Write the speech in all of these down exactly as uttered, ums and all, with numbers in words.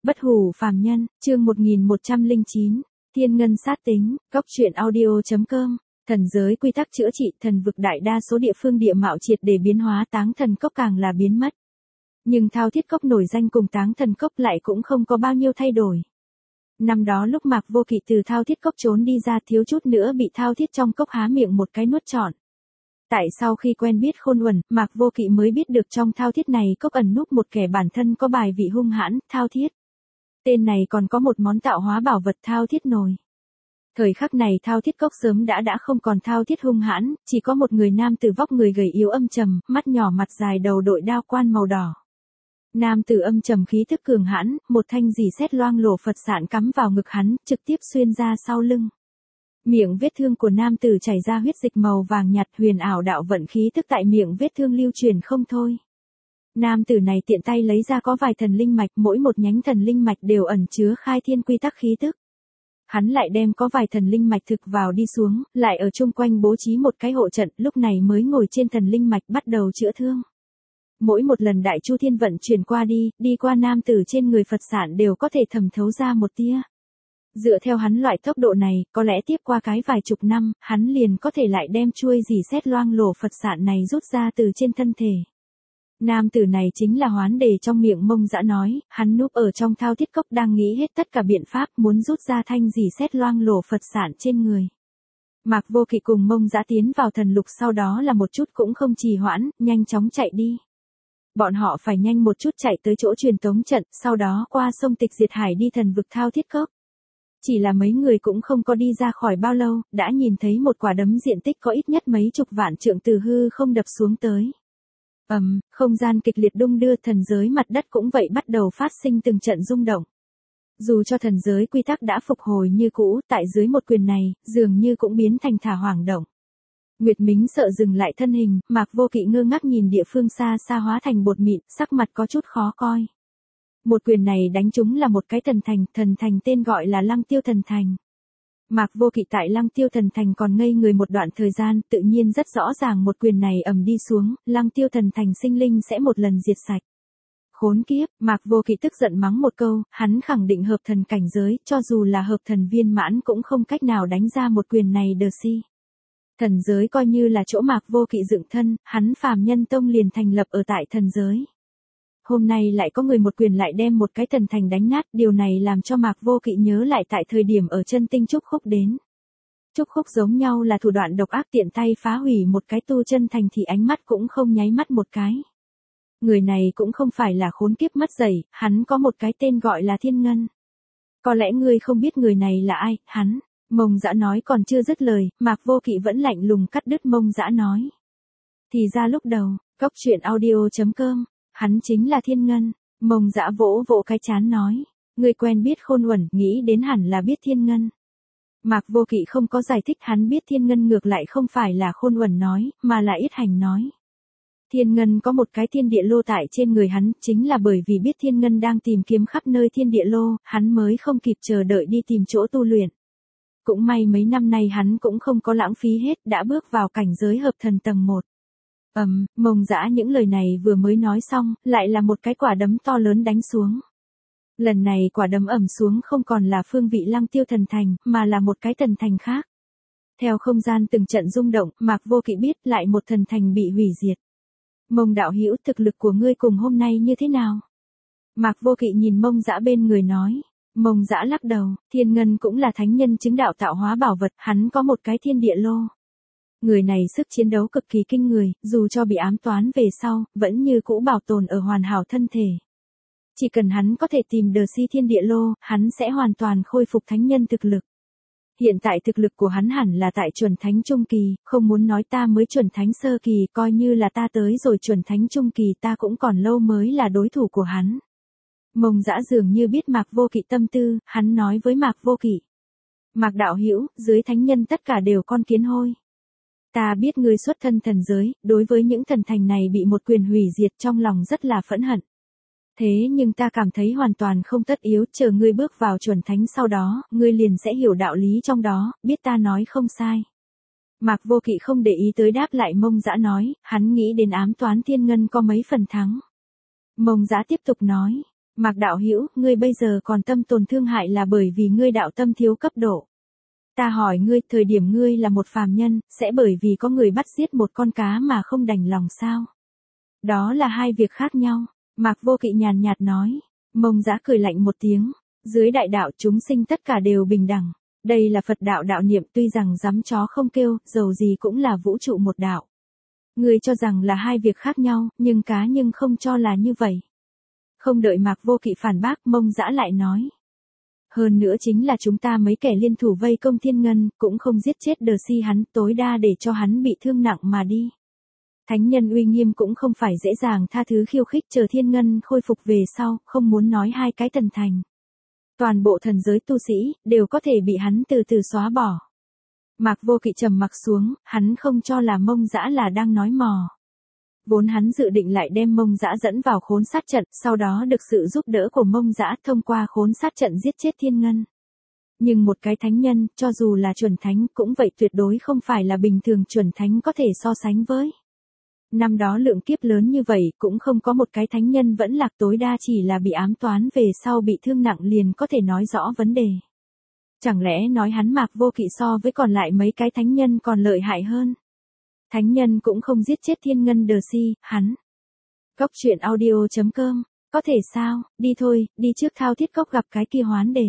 Bất hủ phàm nhân, chương một nghìn một trăm lẻ chín, Thiên ngân sát tính, góc truyện audio chấm com. Thần giới quy tắc chữa trị, thần vực đại đa số địa phương địa mạo triệt để biến hóa, Táng Thần Cốc càng là biến mất. Nhưng Thao Thiết Cốc nổi danh cùng Táng Thần Cốc lại cũng không có bao nhiêu thay đổi. Năm đó lúc Mạc Vô Kỵ từ Thao Thiết Cốc trốn đi ra, thiếu chút nữa bị Thao Thiết trong cốc há miệng một cái nuốt trọn. Tại sau khi quen biết Khôn Uẩn, Mạc Vô Kỵ mới biết được trong Thao Thiết này cốc ẩn núp một kẻ bản thân có bài vị hung hãn, Thao Thiết. Tên này còn có một món tạo hóa bảo vật Thao Thiết nồi. Thời khắc này Thao Thiết Cốc sớm đã đã không còn Thao Thiết hung hãn, chỉ có một người nam tử vóc người gầy yếu âm trầm, mắt nhỏ mặt dài đầu đội đao quan màu đỏ. Nam tử âm trầm khí thức cường hãn, một thanh rỉ sét loang lổ Phật sạn cắm vào ngực hắn, trực tiếp xuyên ra sau lưng. Miệng vết thương của nam tử chảy ra huyết dịch màu vàng nhạt, huyền ảo đạo vận khí thức tại miệng vết thương lưu truyền không thôi. Nam tử này tiện tay lấy ra có vài thần linh mạch, mỗi một nhánh thần linh mạch đều ẩn chứa khai thiên quy tắc khí tức. Hắn lại đem có vài thần linh mạch thực vào đi xuống, lại ở chung quanh bố trí một cái hộ trận, lúc này mới ngồi trên thần linh mạch bắt đầu chữa thương. Mỗi một lần đại chu thiên vận chuyển qua đi, đi qua nam tử trên người Phật sản đều có thể thẩm thấu ra một tia. Dựa theo hắn loại tốc độ này, có lẽ tiếp qua cái vài chục năm, hắn liền có thể lại đem chuôi rỉ sét loang lổ Phật sản này rút ra từ trên thân thể. Nam tử này chính là Hoán Đề trong miệng Mông Dã nói, hắn núp ở trong Thao Thiết Cốc đang nghĩ hết tất cả biện pháp muốn rút ra thanh rỉ sét loang lổ Phật sản trên người. Mạc Vô Kỵ cùng Mông Dã tiến vào thần lục sau đó là một chút cũng không trì hoãn, nhanh chóng chạy đi. Bọn họ phải nhanh một chút chạy tới chỗ truyền tống trận, sau đó qua sông Tịch Diệt Hải đi thần vực Thao Thiết Cốc. Chỉ là mấy người cũng không có đi ra khỏi bao lâu, đã nhìn thấy một quả đấm diện tích có ít nhất mấy chục vạn trượng từ hư không đập xuống tới. Ầm, um, không gian kịch liệt đung đưa, thần giới mặt đất cũng vậy bắt đầu phát sinh từng trận rung động. Dù cho thần giới quy tắc đã phục hồi như cũ, tại dưới một quyền này, dường như cũng biến thành thả hoảng động. Nguyệt Mính sợ dừng lại thân hình, Mạc Vô Kỵ ngơ ngác nhìn địa phương xa xa hóa thành bột mịn, sắc mặt có chút khó coi. Một quyền này đánh trúng là một cái thần thành, thần thành tên gọi là Lăng Tiêu Thần Thành. Mạc Vô Kỵ tại Lăng Tiêu Thần Thành còn ngây người một đoạn thời gian, tự nhiên rất rõ ràng một quyền này ầm đi xuống, Lăng Tiêu Thần Thành sinh linh sẽ một lần diệt sạch. Khốn kiếp, Mạc Vô Kỵ tức giận mắng một câu, hắn khẳng định hợp thần cảnh giới, cho dù là hợp thần viên mãn cũng không cách nào đánh ra một quyền này đờ si. Thần giới coi như là chỗ Mạc Vô Kỵ dựng thân, hắn Phàm Nhân Tông liền thành lập ở tại thần giới. Hôm nay lại có người một quyền lại đem một cái thần thành đánh nát, điều này làm cho Mạc Vô Kỵ nhớ lại tại thời điểm ở chân tinh Trúc Khúc đến. Trúc Khúc giống nhau là thủ đoạn độc ác, tiện tay phá hủy một cái tu chân thành thì ánh mắt cũng không nháy mắt một cái. Người này cũng không phải là khốn kiếp mất dạy, hắn có một cái tên gọi là Thiên Ngân. Có lẽ ngươi không biết người này là ai, hắn. Mông Dã nói còn chưa dứt lời, Mạc Vô Kỵ vẫn lạnh lùng cắt đứt Mông Dã nói. Thì ra lúc đầu, góc truyện audio chấm com. Hắn chính là Thiên Ngân. Mông Dã vỗ vỗ cái chán nói. Người quen biết Khôn Uẩn, nghĩ đến hẳn là biết Thiên Ngân. Mạc Vô Kỵ không có giải thích, hắn biết Thiên Ngân ngược lại không phải là Khôn Uẩn nói, mà là Yết Hành nói. Thiên Ngân có một cái thiên địa lô tại trên người hắn, chính là bởi vì biết Thiên Ngân đang tìm kiếm khắp nơi thiên địa lô, hắn mới không kịp chờ đợi đi tìm chỗ tu luyện. Cũng may mấy năm nay hắn cũng không có lãng phí hết, đã bước vào cảnh giới hợp thần tầng một. Ầm, um, Mông Dã những lời này vừa mới nói xong, lại là một cái quả đấm to lớn đánh xuống. Lần này quả đấm ầm xuống không còn là phương vị Lăng Tiêu Thần Thành, mà là một cái thần thành khác. Theo không gian từng trận rung động, Mạc Vô Kỵ biết lại một thần thành bị hủy diệt. Mông đạo hữu, thực lực của ngươi cùng hôm nay như thế nào? Mạc Vô Kỵ nhìn Mông Dã bên người nói. Mông Dã lắc đầu, Thiên Ngân cũng là thánh nhân chứng đạo tạo hóa bảo vật, hắn có một cái thiên địa lô. Người này sức chiến đấu cực kỳ kinh người, dù cho bị ám toán về sau, vẫn như cũ bảo tồn ở hoàn hảo thân thể. Chỉ cần hắn có thể tìm đờ si thiên địa lô, hắn sẽ hoàn toàn khôi phục thánh nhân thực lực. Hiện tại thực lực của hắn hẳn là tại chuẩn thánh trung kỳ, không muốn nói ta mới chuẩn thánh sơ kỳ, coi như là ta tới rồi chuẩn thánh trung kỳ ta cũng còn lâu mới là đối thủ của hắn. Mông Dã dường như biết Mạc Vô Kỵ tâm tư, hắn nói với Mạc Vô Kỵ. Mạc đạo hữu, dưới thánh nhân tất cả đều con kiến hôi. Ta biết ngươi xuất thân thần giới, đối với những thần thành này bị một quyền hủy diệt trong lòng rất là phẫn hận. Thế nhưng ta cảm thấy hoàn toàn không tất yếu, chờ ngươi bước vào chuẩn thánh sau đó, ngươi liền sẽ hiểu đạo lý trong đó, biết ta nói không sai. Mạc Vô Kỵ không để ý tới đáp lại Mông Dã nói, hắn nghĩ đến ám toán Thiên Ngân có mấy phần thắng. Mông Dã tiếp tục nói, Mạc đạo hữu, ngươi bây giờ còn tâm tồn thương hại là bởi vì ngươi đạo tâm thiếu cấp độ. Ta hỏi ngươi, thời điểm ngươi là một phàm nhân, sẽ bởi vì có người bắt giết một con cá mà không đành lòng sao? Đó là hai việc khác nhau. Mạc Vô Kỵ nhàn nhạt nói. Mông Dã cười lạnh một tiếng. Dưới đại đạo chúng sinh tất cả đều bình đẳng. Đây là Phật đạo đạo niệm, tuy rằng dám chó không kêu, dầu gì cũng là vũ trụ một đạo. Ngươi cho rằng là hai việc khác nhau, nhưng cá nhưng không cho là như vậy. Không đợi Mạc Vô Kỵ phản bác, Mông Dã lại nói. Hơn nữa chính là chúng ta mấy kẻ liên thủ vây công Thiên Ngân, cũng không giết chết Đờ Si hắn, tối đa để cho hắn bị thương nặng mà đi. Thánh nhân uy nghiêm cũng không phải dễ dàng tha thứ khiêu khích, chờ Thiên Ngân khôi phục về sau, không muốn nói hai cái thần thành. Toàn bộ thần giới tu sĩ, đều có thể bị hắn từ từ xóa bỏ. Mạc Vô Kỵ trầm mặc xuống, hắn không cho là Mông Dã là đang nói mò. Vốn hắn dự định lại đem Mông Dã dẫn vào khốn sát trận, sau đó được sự giúp đỡ của Mông Dã thông qua khốn sát trận giết chết Thiên Ngân. Nhưng một cái thánh nhân, cho dù là chuẩn thánh, cũng vậy tuyệt đối không phải là bình thường chuẩn thánh có thể so sánh với. Năm đó lượng kiếp lớn như vậy, cũng không có một cái thánh nhân vẫn lạc, tối đa chỉ là bị ám toán về sau bị thương nặng liền có thể nói rõ vấn đề. Chẳng lẽ nói hắn Mạc Vô Kỵ so với còn lại mấy cái thánh nhân còn lợi hại hơn? Thánh nhân cũng không giết chết Thiên Ngân Đờ Si, hắn. Cốc truyện audio chấm com, có thể sao, đi thôi, đi trước Thao Thiết Cốc gặp cái kia hoán đề.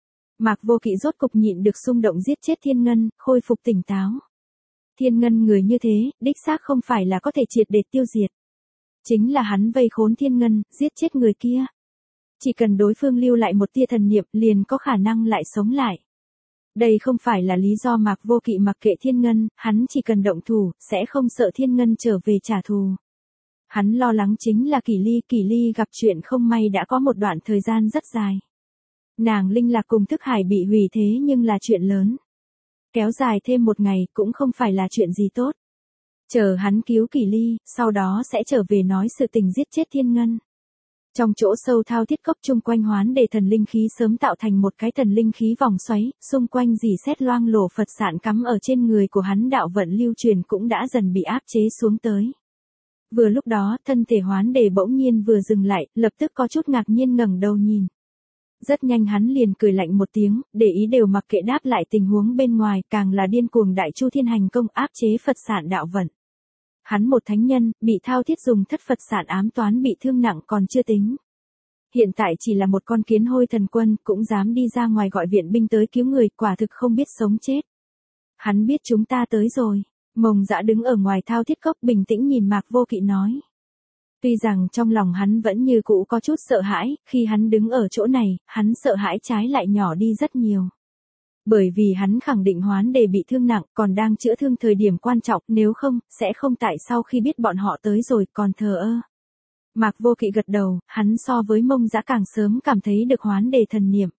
Mạc Vô Kỵ rốt cục nhịn được xung động giết chết Thiên Ngân, khôi phục tỉnh táo. Thiên Ngân người như thế, đích xác không phải là có thể triệt để tiêu diệt. Chính là hắn vây khốn Thiên Ngân, giết chết người kia. Chỉ cần đối phương lưu lại một tia thần niệm, liền có khả năng lại sống lại. Đây không phải là lý do Mạc Vô Kỵ mặc kệ Thiên Ngân, hắn chỉ cần động thủ, sẽ không sợ Thiên Ngân trở về trả thù. Hắn lo lắng chính là Kỷ Ly, Kỷ Ly gặp chuyện không may đã có một đoạn thời gian rất dài. Nàng linh lạc cùng Thức Hải bị hủy thế nhưng là chuyện lớn. Kéo dài thêm một ngày cũng không phải là chuyện gì tốt. Chờ hắn cứu Kỷ Ly, sau đó sẽ trở về nói sự tình giết chết Thiên Ngân. Trong chỗ sâu Thao Thiết Cốc chung quanh hoán đề thần linh khí sớm tạo thành một cái thần linh khí vòng xoáy, xung quanh dì xét loang lổ Phật sạn cắm ở trên người của hắn, đạo vận lưu truyền cũng đã dần bị áp chế xuống tới. Vừa lúc đó, thân thể hoán đề bỗng nhiên vừa dừng lại, lập tức có chút ngạc nhiên ngẩng đầu nhìn. Rất nhanh hắn liền cười lạnh một tiếng, để ý đều mặc kệ đáp lại tình huống bên ngoài, càng là điên cuồng đại chu thiên hành công áp chế Phật sạn đạo vận. Hắn một thánh nhân, bị Thao Thiết dùng thất Phật sạn ám toán bị thương nặng còn chưa tính. Hiện tại chỉ là một con kiến hôi thần quân, cũng dám đi ra ngoài gọi viện binh tới cứu người, quả thực không biết sống chết. Hắn biết chúng ta tới rồi. Mông Dã đứng ở ngoài Thao Thiết Cốc bình tĩnh nhìn Mạc Vô Kỵ nói. Tuy rằng trong lòng hắn vẫn như cũ có chút sợ hãi, khi hắn đứng ở chỗ này, hắn sợ hãi trái lại nhỏ đi rất nhiều. Bởi vì hắn khẳng định hoán đề bị thương nặng, còn đang chữa thương thời điểm quan trọng, nếu không, sẽ không tại sau khi biết bọn họ tới rồi, còn thờ ơ. Mạc Vô Kỵ gật đầu, hắn so với Mông Dã càng sớm cảm thấy được hoán đề thần niệm.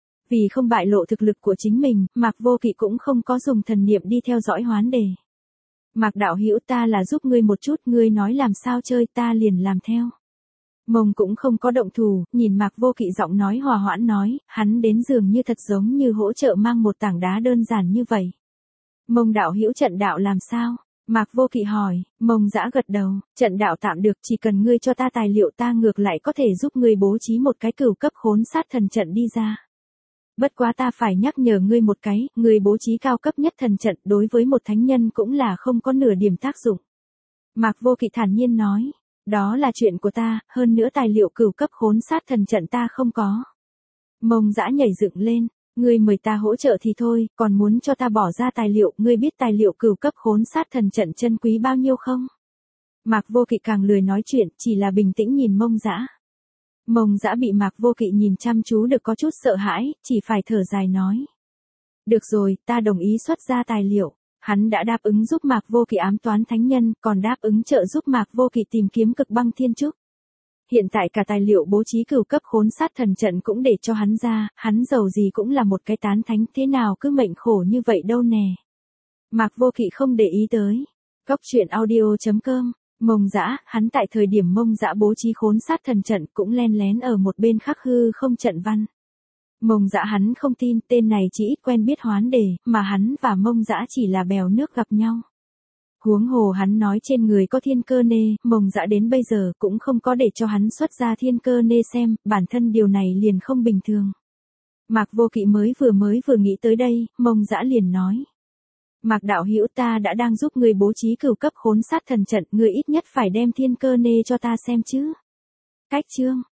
Vì không bại lộ thực lực của chính mình, Mạc Vô Kỵ cũng không có dùng thần niệm đi theo dõi hoán đề. Mạc đạo hữu, ta là giúp ngươi một chút, ngươi nói làm sao chơi ta liền làm theo. Mông cũng không có động thủ, nhìn Mạc Vô Kỵ giọng nói hòa hoãn nói, hắn đến dường như thật giống như hỗ trợ mang một tảng đá đơn giản như vậy. Mông đạo hữu trận đạo làm sao? Mạc Vô Kỵ hỏi. Mông Dã gật đầu, trận đạo tạm được, chỉ cần ngươi cho ta tài liệu ta ngược lại có thể giúp ngươi bố trí một cái cửu cấp khốn sát thần trận đi ra. Bất quá ta phải nhắc nhở ngươi một cái, ngươi bố trí cao cấp nhất thần trận đối với một thánh nhân cũng là không có nửa điểm tác dụng. Mạc Vô Kỵ thản nhiên nói, đó là chuyện của ta, hơn nữa tài liệu cửu cấp khốn sát thần trận ta không có. Mông Dã nhảy dựng lên, ngươi mời ta hỗ trợ thì thôi, còn muốn cho ta bỏ ra tài liệu, ngươi biết tài liệu cửu cấp khốn sát thần trận chân quý bao nhiêu không? Mạc Vô Kỵ càng lười nói chuyện, chỉ là bình tĩnh nhìn Mông Dã. Mông Dã bị Mạc Vô Kỵ nhìn chăm chú được có chút sợ hãi, chỉ phải thở dài nói. Được rồi, ta đồng ý xuất ra tài liệu. Hắn đã đáp ứng giúp Mạc Vô Kỵ ám toán thánh nhân, còn đáp ứng trợ giúp Mạc Vô Kỵ tìm kiếm cực băng thiên trúc. Hiện tại cả tài liệu bố trí cửu cấp khốn sát thần trận cũng để cho hắn ra, hắn giàu gì cũng là một cái tán thánh, thế nào cứ mệnh khổ như vậy đâu nè. Mạc Vô Kỵ không để ý tới. Cốc truyện audio chấm com. Mông Dã, hắn tại thời điểm Mông Dã bố trí khốn sát thần trận cũng len lén ở một bên khắc hư không trận văn. Mông Dã hắn không tin, tên này chỉ ít quen biết hoán đề, mà hắn và Mông Dã chỉ là bèo nước gặp nhau. Huống hồ hắn nói trên người có thiên cơ nê, Mông Dã đến bây giờ cũng không có để cho hắn xuất ra thiên cơ nê xem, bản thân điều này liền không bình thường. Mạc Vô Kỵ mới vừa mới vừa nghĩ tới đây, Mông Dã liền nói. Mạc đạo hữu, ta đã đang giúp người bố trí cửu cấp khốn sát thần trận, người ít nhất phải đem thiên cơ nê cho ta xem chứ. Cách chương.